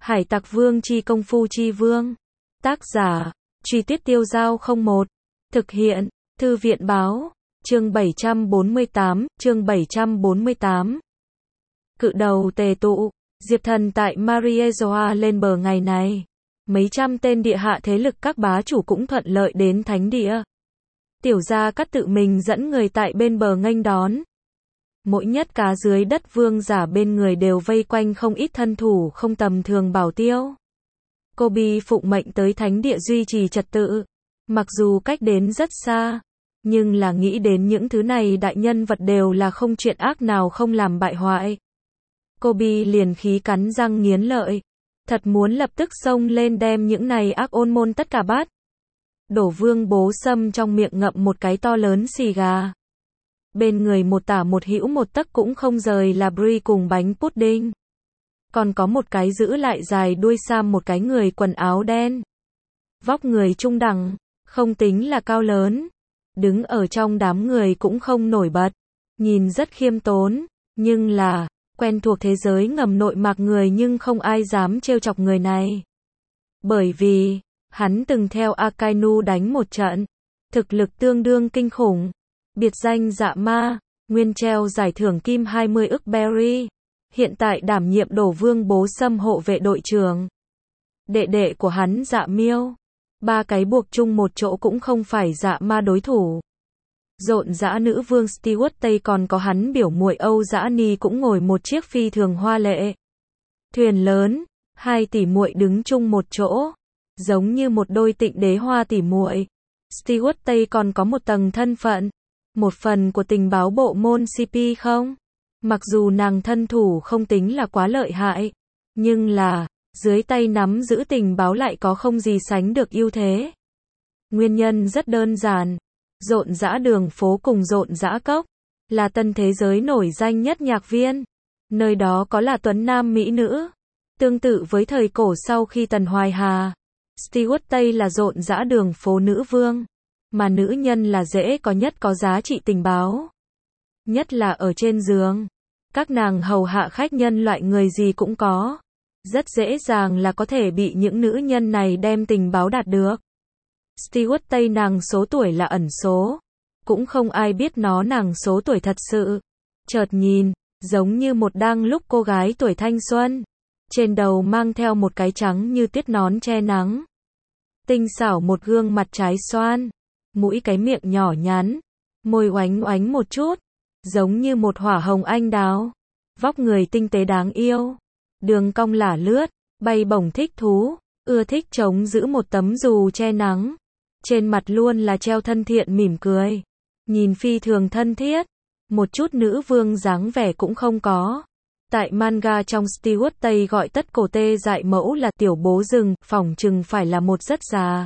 Hải Tặc Vương chi công phu chi vương. Tác giả, Truy Tuyết Tiêu Dao 01. Thực hiện, Thư viện Báo. Chương 748, chương 748. Cự đầu tề tụ, Diệp Thần tại Mariezoa lên bờ ngày này. Mấy trăm tên địa hạ thế lực các bá chủ cũng thuận lợi đến thánh địa. Tiểu Gia Cát tự mình dẫn người tại bên bờ nghênh đón. Mỗi nhất cá dưới đất vương giả bên người đều vây quanh không ít thân thủ không tầm thường bảo tiêu. Kobe phụng mệnh tới thánh địa duy trì trật tự. Mặc dù cách đến rất xa, nhưng là nghĩ đến những thứ này đại nhân vật đều là không chuyện ác nào không làm bại hoại. Kobe liền khí cắn răng nghiến lợi. Thật muốn lập tức xông lên đem những này ác ôn môn tất cả bắt. Đổ Vương Bố Sâm trong miệng ngậm một cái to lớn xì gà. Bên người một tả một hữu một tấc cũng không rời là brie cùng bánh pudding. Còn có một cái giữ lại dài đuôi sam một cái người quần áo đen. Vóc người trung đẳng, không tính là cao lớn. Đứng ở trong đám người cũng không nổi bật. Nhìn rất khiêm tốn, nhưng là quen thuộc thế giới ngầm nội mạc người nhưng không ai dám trêu chọc người này. Bởi vì, hắn từng theo Akainu đánh một trận. Thực lực tương đương kinh khủng. Biệt danh Dạ Ma, nguyên treo giải thưởng kim 20 ức berry. Hiện tại đảm nhiệm Đổ Vương Bố Sâm hộ vệ đội trưởng. Đệ đệ của hắn Dạ Miêu. Ba cái buộc chung một chỗ cũng không phải Dạ Ma đối thủ. Rộn rã nữ vương Stewart Tây còn có hắn biểu muội Âu Dã Ni cũng ngồi một chiếc phi thường hoa lệ. Thuyền lớn, hai tỷ muội đứng chung một chỗ, giống như một đôi tịnh đế hoa tỷ muội. Stewart Tây còn có một tầng thân phận, một phần của tình báo bộ môn CP không? Mặc dù nàng thân thủ không tính là quá lợi hại, nhưng là, dưới tay nắm giữ tình báo lại có không gì sánh được ưu thế. Nguyên nhân rất đơn giản. Rộn rã đường phố cùng rộn rã cốc, là tân thế giới nổi danh nhất nhạc viên. Nơi đó có là tuấn nam mỹ nữ. Tương tự với thời cổ sau khi Tần Hoài Hà, Stewart Tây là rộn rã đường phố nữ vương. Mà nữ nhân là dễ có nhất có giá trị tình báo. Nhất là ở trên giường. Các nàng hầu hạ khách nhân loại người gì cũng có. Rất dễ dàng là có thể bị những nữ nhân này đem tình báo đạt được. Stewart Tây nàng số tuổi là ẩn số. Cũng không ai biết nó nàng số tuổi thật sự. Chợt nhìn, giống như một đang lúc cô gái tuổi thanh xuân. Trên đầu mang theo một cái trắng như tuyết nón che nắng. Tinh xảo một gương mặt trái xoan. Mũi cái miệng nhỏ nhắn. Môi oánh oánh một chút. Giống như một hỏa hồng anh đào. Vóc người tinh tế đáng yêu. Đường cong lả lướt. Bay bổng thích thú. Ưa thích chống giữ một tấm dù che nắng. Trên mặt luôn là treo thân thiện mỉm cười. Nhìn phi thường thân thiết. Một chút nữ vương dáng vẻ cũng không có. Tại manga trong Stewart Tây gọi tất cổ tê dại mẫu là tiểu bố rừng, phỏng chừng phải là một rất già.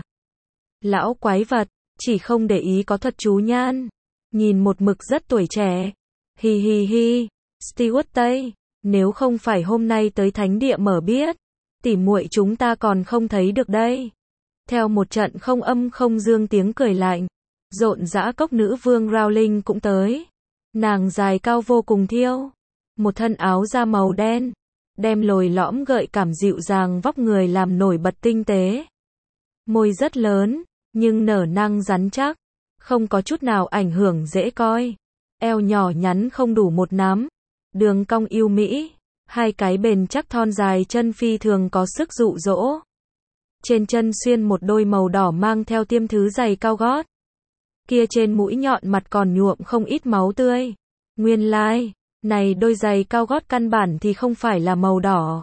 Lão quái vật, chỉ không để ý có thuật chú nhan. Nhìn một mực rất tuổi trẻ. Hi hi hi, Stewart Tây, nếu không phải hôm nay tới thánh địa mở biết, tỉ muội chúng ta còn không thấy được đây. Theo một trận không âm không dương tiếng cười lạnh, rộn rã cốc nữ vương Rowling cũng tới. Nàng dài cao vô cùng thiêu, một thân áo da màu đen, đem lồi lõm gợi cảm dịu dàng vóc người làm nổi bật tinh tế. Môi rất lớn, nhưng nở nang rắn chắc, không có chút nào ảnh hưởng dễ coi. Eo nhỏ nhắn không đủ một nắm, đường cong yêu mỹ, hai cái bền chắc thon dài chân phi thường có sức dụ dỗ. Trên chân xuyên một đôi màu đỏ mang theo tiêm thứ giày cao gót. Kia trên mũi nhọn mặt còn nhuộm không ít máu tươi. Nguyên lai, này đôi giày cao gót căn bản thì không phải là màu đỏ,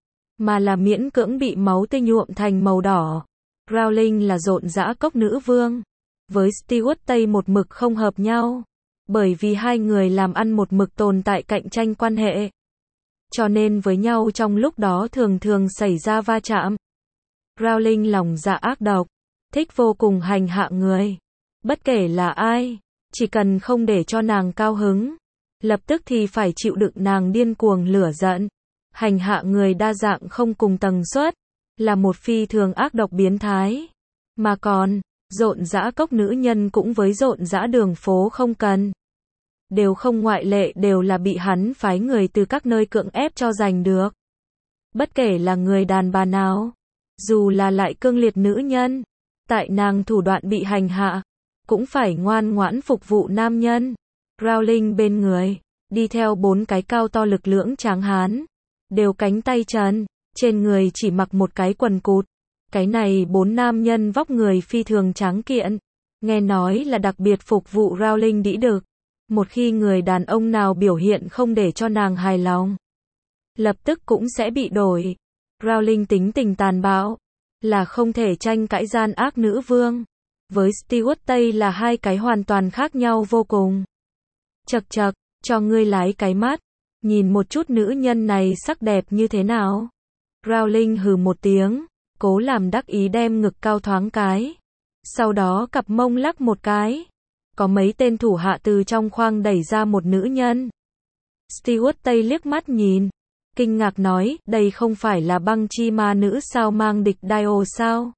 mà là miễn cưỡng bị máu tươi nhuộm thành màu đỏ. Rowling là rộn rã cốc nữ vương. Với Stewart Tây một mực không hợp nhau. Bởi vì hai người làm ăn một mực tồn tại cạnh tranh quan hệ. Cho nên với nhau trong lúc đó thường thường xảy ra va chạm. Rowling lòng dạ ác độc, thích vô cùng hành hạ người. Bất kể là ai, chỉ cần không để cho nàng cao hứng, lập tức thì phải chịu đựng nàng điên cuồng lửa giận. Hành hạ người đa dạng không cùng tần suất, là một phi thường ác độc biến thái. Mà còn, rộn rã cốc nữ nhân cũng với rộn rã đường phố không cần. Đều không ngoại lệ đều là bị hắn phái người từ các nơi cưỡng ép cho giành được. Bất kể là người đàn bà nào, dù là lại cương liệt nữ nhân, tại nàng thủ đoạn bị hành hạ, cũng phải ngoan ngoãn phục vụ nam nhân. Rowling bên người, đi theo 4 cái cao to lực lưỡng tráng hán, đều cánh tay trần, trên người chỉ mặc một cái quần cụt. Cái này 4 nam nhân vóc người phi thường tráng kiện, nghe nói là đặc biệt phục vụ Rowling đĩ đực. Một khi người đàn ông nào biểu hiện không để cho nàng hài lòng, lập tức cũng sẽ bị đổi. Rowling tính tình tàn bạo, là không thể tranh cãi gian ác nữ vương. Với Stewart Tây là hai cái hoàn toàn khác nhau vô cùng. Chậc chậc, cho ngươi lái cái mắt, nhìn một chút nữ nhân này sắc đẹp như thế nào. Rowling hừ một tiếng, cố làm đắc ý đem ngực cao thoáng cái. Sau đó cặp mông lắc một cái. Có mấy tên thủ hạ từ trong khoang đẩy ra một nữ nhân. Stewart Tây liếc mắt nhìn, kinh ngạc nói, đây không phải là băng chi ma nữ sao, mang địch Dio sao?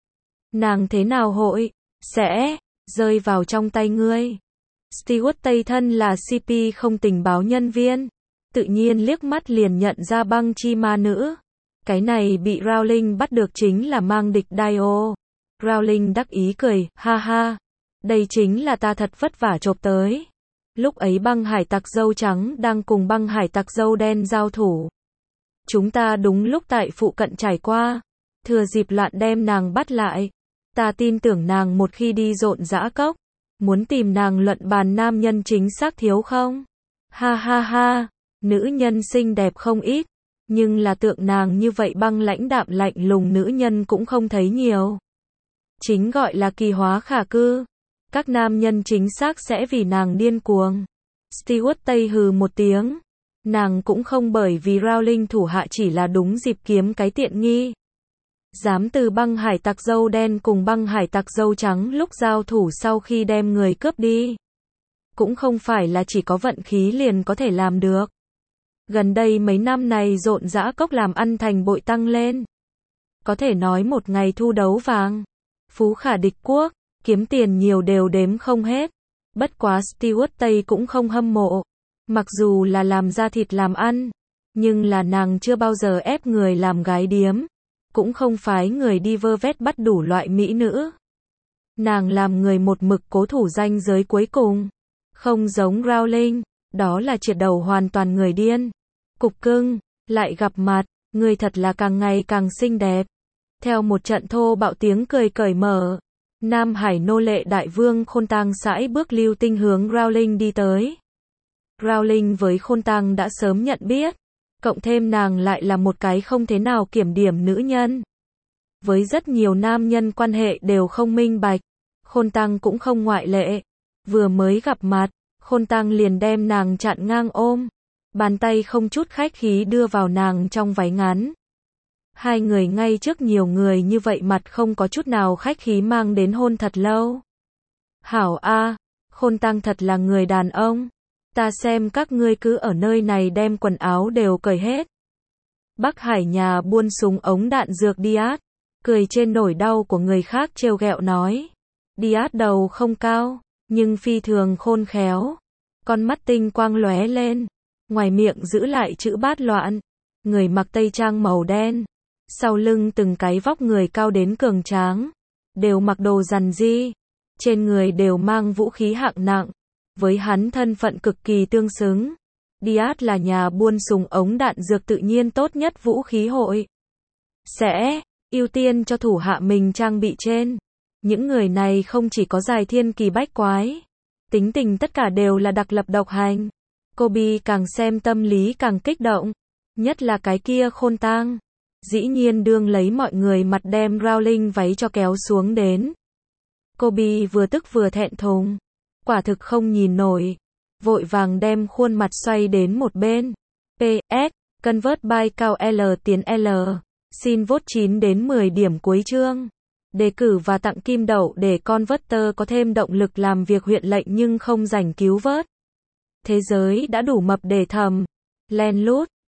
Nàng thế nào hội sẽ rơi vào trong tay ngươi? Stewart Tây thân là CP không tình báo nhân viên, tự nhiên liếc mắt liền nhận ra băng chi ma nữ. Cái này bị Rowling bắt được chính là mang địch Dio. Rowling đắc ý cười, ha ha, đây chính là ta thật vất vả chộp tới. Lúc ấy băng hải tặc dâu trắng đang cùng băng hải tặc dâu đen giao thủ. Chúng ta đúng lúc tại phụ cận trải qua, thừa dịp loạn đem nàng bắt lại. Ta tin tưởng nàng một khi đi rộn dã cốc, muốn tìm nàng luận bàn nam nhân chính xác thiếu không? Ha ha ha, nữ nhân xinh đẹp không ít, nhưng là tượng nàng như vậy băng lãnh đạm lạnh lùng nữ nhân cũng không thấy nhiều. Chính gọi là kỳ hóa khả cư. Các nam nhân chính xác sẽ vì nàng điên cuồng. Stewart Tây hừ một tiếng. Nàng cũng không bởi vì Rowling thủ hạ chỉ là đúng dịp kiếm cái tiện nghi. Dám từ băng hải tặc dâu đen cùng băng hải tặc dâu trắng lúc giao thủ sau khi đem người cướp đi. Cũng không phải là chỉ có vận khí liền có thể làm được. Gần đây mấy năm này rộn dã cốc làm ăn thành bội tăng lên. Có thể nói một ngày thu đấu vàng. Phú khả địch quốc, kiếm tiền nhiều đều đếm không hết. Bất quá Stewart Tây cũng không hâm mộ. Mặc dù là làm ra thịt làm ăn, nhưng là nàng chưa bao giờ ép người làm gái điếm. Cũng không phái người đi vơ vét bắt đủ loại mỹ nữ. Nàng làm người một mực cố thủ ranh giới cuối cùng. Không giống Rowling, đó là triệt đầu hoàn toàn người điên. Cục cưng, lại gặp mặt, người thật là càng ngày càng xinh đẹp. Theo một trận thô bạo tiếng cười cởi mở, Nam Hải nô lệ đại vương Khôn Tang sải bước lưu tinh hướng Rowling đi tới. Rowling với Khôn Tang đã sớm nhận biết, cộng thêm nàng lại là một cái không thế nào kiểm điểm nữ nhân. Với rất nhiều nam nhân quan hệ đều không minh bạch, Khôn Tang cũng không ngoại lệ. Vừa mới gặp mặt, Khôn Tang liền đem nàng chặn ngang ôm, bàn tay không chút khách khí đưa vào nàng trong váy ngắn. Hai người ngay trước nhiều người như vậy mặt không có chút nào khách khí mang đến hôn thật lâu. Hảo a, Khôn Tang thật là người đàn ông. Ta xem các ngươi cứ ở nơi này đem quần áo đều cởi hết. Bắc Hải nhà buôn súng ống đạn dược Diaz, cười trên nỗi đau của người khác trêu ghẹo nói. Diaz đầu không cao, nhưng phi thường khôn khéo. Con mắt tinh quang lóe lên, ngoài miệng giữ lại chữ bát loạn. Người mặc tây trang màu đen, sau lưng từng cái vóc người cao đến cường tráng, đều mặc đồ rằn ri, trên người đều mang vũ khí hạng nặng, với hắn thân phận cực kỳ tương xứng. Diaz là nhà buôn súng ống đạn dược tự nhiên tốt nhất vũ khí hội sẽ ưu tiên cho thủ hạ mình trang bị trên. Những người này không chỉ có dài thiên kỳ bách quái, tính tình tất cả đều là đặc lập độc hành. Kobe càng xem tâm lý càng kích động, nhất là cái kia Khôn Tang. Dĩ nhiên đương lấy mọi người mặt đem Rowling váy cho kéo xuống đến. Kobe vừa tức vừa thẹn thùng, quả thực không nhìn nổi, vội vàng đem khuôn mặt xoay đến một bên. PS, convert by cao L tiến L, xin vote 9 đến 10 điểm cuối chương. Đề cử và tặng kim đậu để Converter có thêm động lực làm việc huyện lệnh nhưng không rảnh cứu vớt. Thế giới đã đủ mập để thầm, len lút.